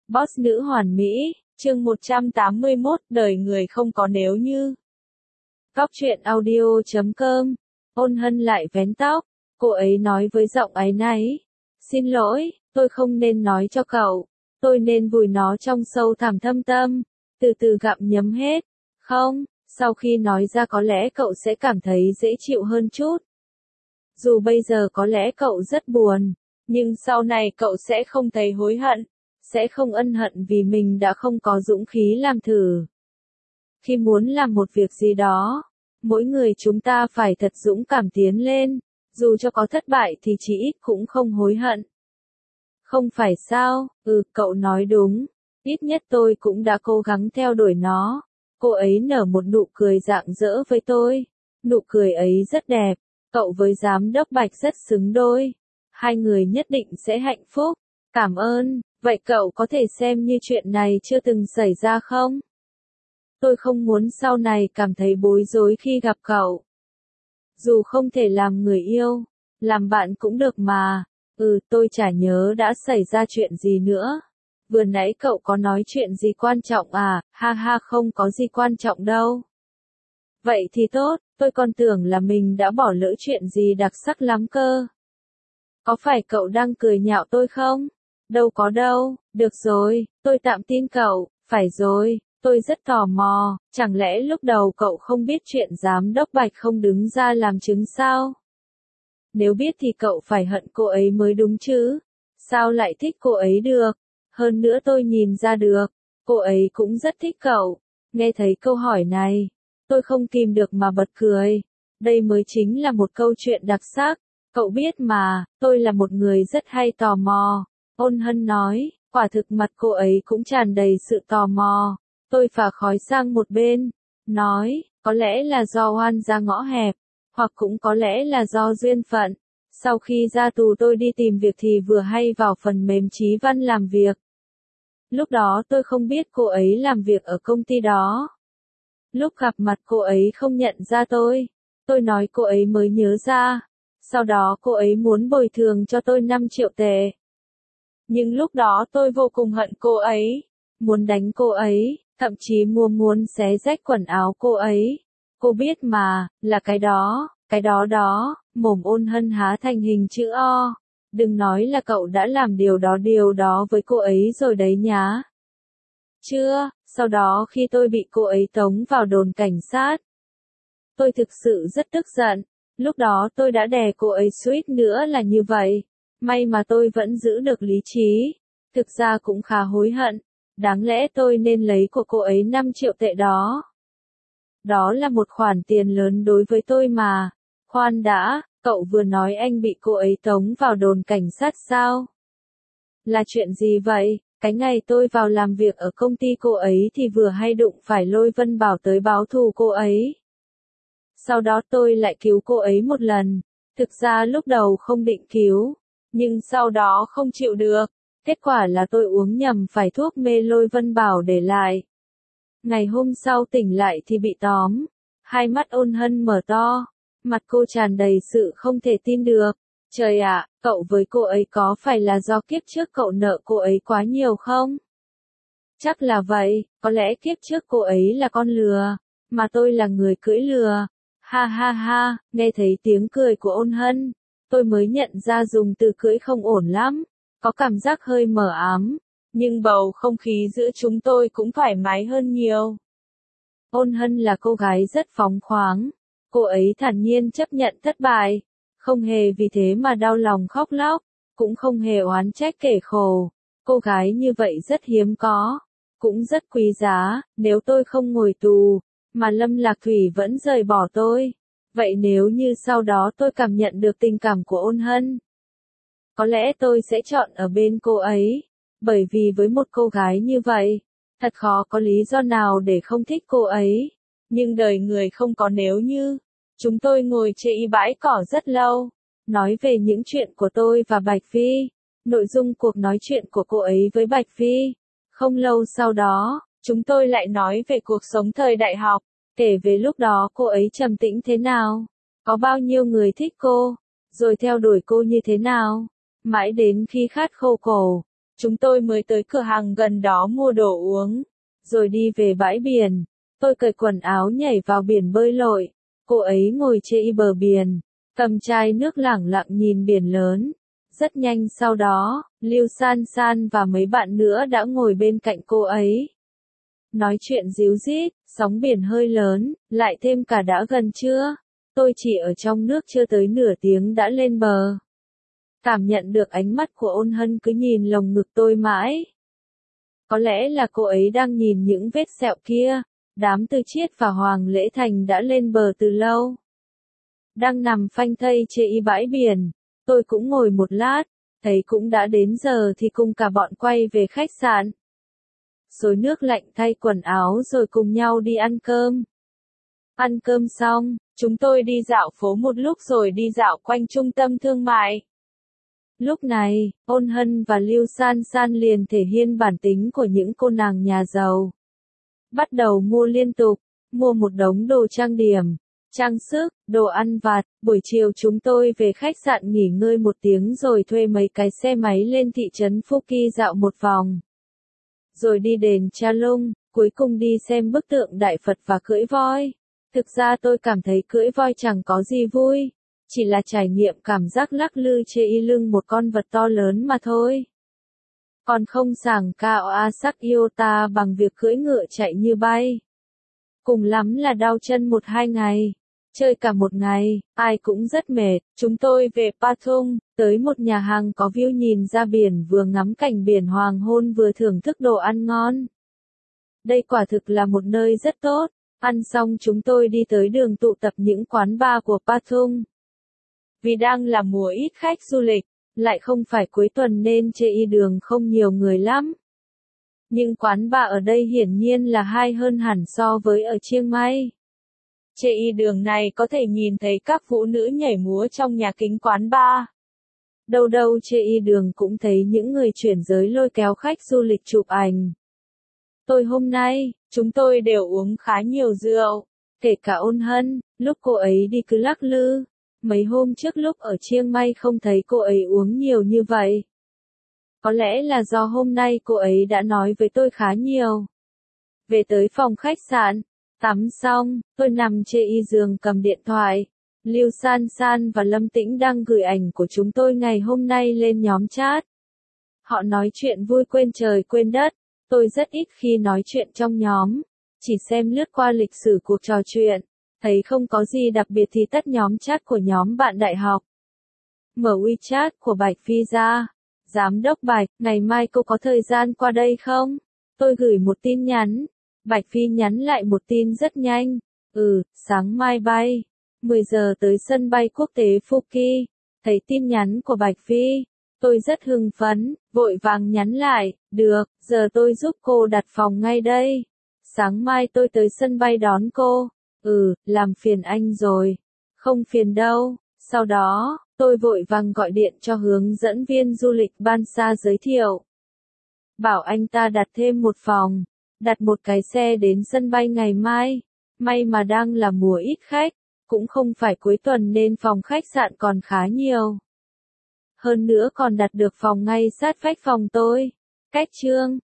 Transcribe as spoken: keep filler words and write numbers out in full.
Boss nữ hoàn mỹ, chương một trăm tám mươi mốt, đời người không có nếu như. Cóc truyện audio chấm com, Ôn Hân lại vén tóc, cô ấy nói với giọng áy náy. Xin lỗi, tôi không nên nói cho cậu, tôi nên vùi nó trong sâu thẳm thâm tâm, từ từ gặm nhấm hết. Không, sau khi nói ra có lẽ cậu sẽ cảm thấy dễ chịu hơn chút. Dù bây giờ có lẽ cậu rất buồn, nhưng sau này cậu sẽ không thấy hối hận, sẽ không ân hận vì mình đã không có dũng khí làm thử. Khi muốn làm một việc gì đó, mỗi người chúng ta phải thật dũng cảm tiến lên, dù cho có thất bại thì chỉ ít cũng không hối hận. Không phải sao? Ừ, cậu nói đúng, ít nhất tôi cũng đã cố gắng theo đuổi nó. Cô ấy nở một nụ cười rạng rỡ với tôi, nụ cười ấy rất đẹp, cậu với giám đốc Bạch rất xứng đôi, hai người nhất định sẽ hạnh phúc. Cảm ơn, vậy cậu có thể xem như chuyện này chưa từng xảy ra không? Tôi không muốn sau này cảm thấy bối rối khi gặp cậu. Dù không thể làm người yêu, làm bạn cũng được mà. Ừ, tôi chả nhớ đã xảy ra chuyện gì nữa. Vừa nãy cậu có nói chuyện gì quan trọng à? Ha ha, không có gì quan trọng đâu. Vậy thì tốt, tôi còn tưởng là mình đã bỏ lỡ chuyện gì đặc sắc lắm cơ. Có phải cậu đang cười nhạo tôi không? Đâu có đâu, được rồi, tôi tạm tin cậu, phải rồi, tôi rất tò mò, chẳng lẽ lúc đầu cậu không biết chuyện giám đốc Bạch không đứng ra làm chứng sao? Nếu biết thì cậu phải hận cô ấy mới đúng chứ, sao lại thích cô ấy được? Hơn nữa tôi nhìn ra được, cô ấy cũng rất thích cậu. Nghe thấy câu hỏi này, tôi không kìm được mà bật cười. Đây mới chính là một câu chuyện đặc sắc. Cậu biết mà, tôi là một người rất hay tò mò. Ôn Hân nói, quả thực mặt cô ấy cũng tràn đầy sự tò mò. Tôi phả khói sang một bên, nói, có lẽ là do oan ra ngõ hẹp, hoặc cũng có lẽ là do duyên phận. Sau khi ra tù tôi đi tìm việc thì vừa hay vào phần mềm Chí Văn làm việc. Lúc đó tôi không biết cô ấy làm việc ở công ty đó. Lúc gặp mặt cô ấy không nhận ra tôi. Tôi nói cô ấy mới nhớ ra. Sau đó cô ấy muốn bồi thường cho tôi năm triệu tệ. Nhưng lúc đó tôi vô cùng hận cô ấy. Muốn đánh cô ấy, thậm chí mua muốn xé rách quần áo cô ấy. Cô biết mà, là cái đó, cái đó đó, mồm Ôn Hân há thành hình chữ O. Đừng nói là cậu đã làm điều đó điều đó với cô ấy rồi đấy nhá. Chưa, sau đó khi tôi bị cô ấy tống vào đồn cảnh sát. Tôi thực sự rất tức giận, lúc đó tôi đã đè cô ấy suýt nữa là như vậy. May mà tôi vẫn giữ được lý trí, thực ra cũng khá hối hận, đáng lẽ tôi nên lấy của cô ấy năm triệu tệ đó. Đó là một khoản tiền lớn đối với tôi mà. Khoan đã, cậu vừa nói anh bị cô ấy tống vào đồn cảnh sát sao? Là chuyện gì vậy? Cái ngày tôi vào làm việc ở công ty cô ấy thì vừa hay đụng phải Lôi Vân Bảo tới báo thù cô ấy. Sau đó tôi lại cứu cô ấy một lần. Thực ra lúc đầu không định cứu, nhưng sau đó không chịu được. Kết quả là tôi uống nhầm phải thuốc mê Lôi Vân Bảo để lại. Ngày hôm sau tỉnh lại thì bị tóm. Hai mắt Ôn Hân mở to. Mặt cô tràn đầy sự không thể tin được. Trời ạ, cậu với cô ấy có phải là do kiếp trước cậu nợ cô ấy quá nhiều không? Chắc là vậy, có lẽ kiếp trước cô ấy là con lừa, mà tôi là người cưỡi lừa. Ha ha ha, nghe thấy tiếng cười của Ôn Hân, tôi mới nhận ra dùng từ cưỡi không ổn lắm, có cảm giác hơi mờ ám, nhưng bầu không khí giữa chúng tôi cũng thoải mái hơn nhiều. Ôn Hân là cô gái rất phóng khoáng, cô ấy thản nhiên chấp nhận thất bại, không hề vì thế mà đau lòng khóc lóc, cũng không hề oán trách kẻ khổ. Cô gái như vậy rất hiếm có, cũng rất quý giá. Nếu tôi không ngồi tù, mà Lâm Lạc Thủy vẫn rời bỏ tôi, vậy nếu như sau đó tôi cảm nhận được tình cảm của Ôn Hân, có lẽ tôi sẽ chọn ở bên cô ấy, bởi vì với một cô gái như vậy, thật khó có lý do nào để không thích cô ấy. Nhưng đời người không có nếu như. Chúng tôi ngồi chê y bãi cỏ rất lâu, nói về những chuyện của tôi và Bạch Phi, nội dung cuộc nói chuyện của cô ấy với Bạch Phi. Không lâu sau đó, chúng tôi lại nói về cuộc sống thời đại học, kể về lúc đó cô ấy trầm tĩnh thế nào, có bao nhiêu người thích cô, rồi theo đuổi cô như thế nào, mãi đến khi khát khô cổ, chúng tôi mới tới cửa hàng gần đó mua đồ uống, rồi đi về bãi biển. Tôi cởi quần áo nhảy vào biển bơi lội. Cô ấy ngồi trên bờ biển, cầm chai nước lẳng lặng nhìn biển lớn. Rất nhanh sau đó, Lưu San San và mấy bạn nữa đã ngồi bên cạnh cô ấy. Nói chuyện díu dít, sóng biển hơi lớn, lại thêm cả đã gần trưa. Tôi chỉ ở trong nước chưa tới nửa tiếng đã lên bờ. Cảm nhận được ánh mắt của Ôn Hân cứ nhìn lồng ngực tôi mãi. Có lẽ là cô ấy đang nhìn những vết sẹo kia. Đám Tư Chiết và Hoàng Lễ Thành đã lên bờ từ lâu. Đang nằm phanh thây trên bãi biển. Tôi cũng ngồi một lát, thấy cũng đã đến giờ thì cùng cả bọn quay về khách sạn. Xối nước lạnh thay quần áo rồi cùng nhau đi ăn cơm. Ăn cơm xong, chúng tôi đi dạo phố một lúc rồi đi dạo quanh trung tâm thương mại. Lúc này, Ôn Hân và Lưu San San liền thể hiện bản tính của những cô nàng nhà giàu. Bắt đầu mua liên tục, mua một đống đồ trang điểm, trang sức, đồ ăn vặt. Buổi chiều chúng tôi về khách sạn nghỉ ngơi một tiếng rồi thuê mấy cái xe máy lên thị trấn Phuket dạo một vòng. Rồi đi đền Cha Lung, cuối cùng đi xem bức tượng Đại Phật và cưỡi voi. Thực ra tôi cảm thấy cưỡi voi chẳng có gì vui, chỉ là trải nghiệm cảm giác lắc lư trên lưng một con vật to lớn mà thôi. Còn không sảng cao a sắc yêu ta bằng việc cưỡi ngựa chạy như bay. Cùng lắm là đau chân một hai ngày, chơi cả một ngày, ai cũng rất mệt. Chúng tôi về Pathum, tới một nhà hàng có view nhìn ra biển, vừa ngắm cảnh biển hoàng hôn vừa thưởng thức đồ ăn ngon. Đây quả thực là một nơi rất tốt. Ăn xong chúng tôi đi tới đường tụ tập những quán bar của Pathum. Vì đang là mùa ít khách du lịch, lại không phải cuối tuần nên trên đường không nhiều người lắm. Nhưng quán bar ở đây hiển nhiên là hay hơn hẳn so với ở Chiang Mai. Trên đường này có thể nhìn thấy các phụ nữ nhảy múa trong nhà kính quán bar. Đâu đâu trên đường cũng thấy những người chuyển giới lôi kéo khách du lịch chụp ảnh. Tôi hôm nay, chúng tôi đều uống khá nhiều rượu, kể cả Ôn Hân, lúc cô ấy đi cứ lắc lư. Mấy hôm trước lúc ở Chiang Mai không thấy cô ấy uống nhiều như vậy. Có lẽ là do hôm nay cô ấy đã nói với tôi khá nhiều. Về tới phòng khách sạn, tắm xong, tôi nằm trên giường cầm điện thoại. Lưu San San và Lâm Tĩnh đang gửi ảnh của chúng tôi ngày hôm nay lên nhóm chat. Họ nói chuyện vui quên trời quên đất. Tôi rất ít khi nói chuyện trong nhóm, chỉ xem lướt qua lịch sử cuộc trò chuyện, thấy không có gì đặc biệt thì tắt nhóm chat của nhóm bạn đại học. Mở WeChat của Bạch Phi ra. Giám đốc Bạch, ngày mai cô có thời gian qua đây không? Tôi gửi một tin nhắn. Bạch Phi nhắn lại một tin rất nhanh. Ừ, sáng mai bay. mười giờ tới sân bay quốc tế Phuket. Thấy tin nhắn của Bạch Phi. Tôi rất hưng phấn, vội vàng nhắn lại, được, giờ tôi giúp cô đặt phòng ngay đây. Sáng mai tôi tới sân bay đón cô. Ừ, làm phiền anh rồi. Không phiền đâu. Sau đó, tôi vội vàng gọi điện cho hướng dẫn viên du lịch Bansa giới thiệu. Bảo anh ta đặt thêm một phòng, đặt một cái xe đến sân bay ngày mai. May mà đang là mùa ít khách, cũng không phải cuối tuần nên phòng khách sạn còn khá nhiều. Hơn nữa còn đặt được phòng ngay sát vách phòng tôi. Cách chương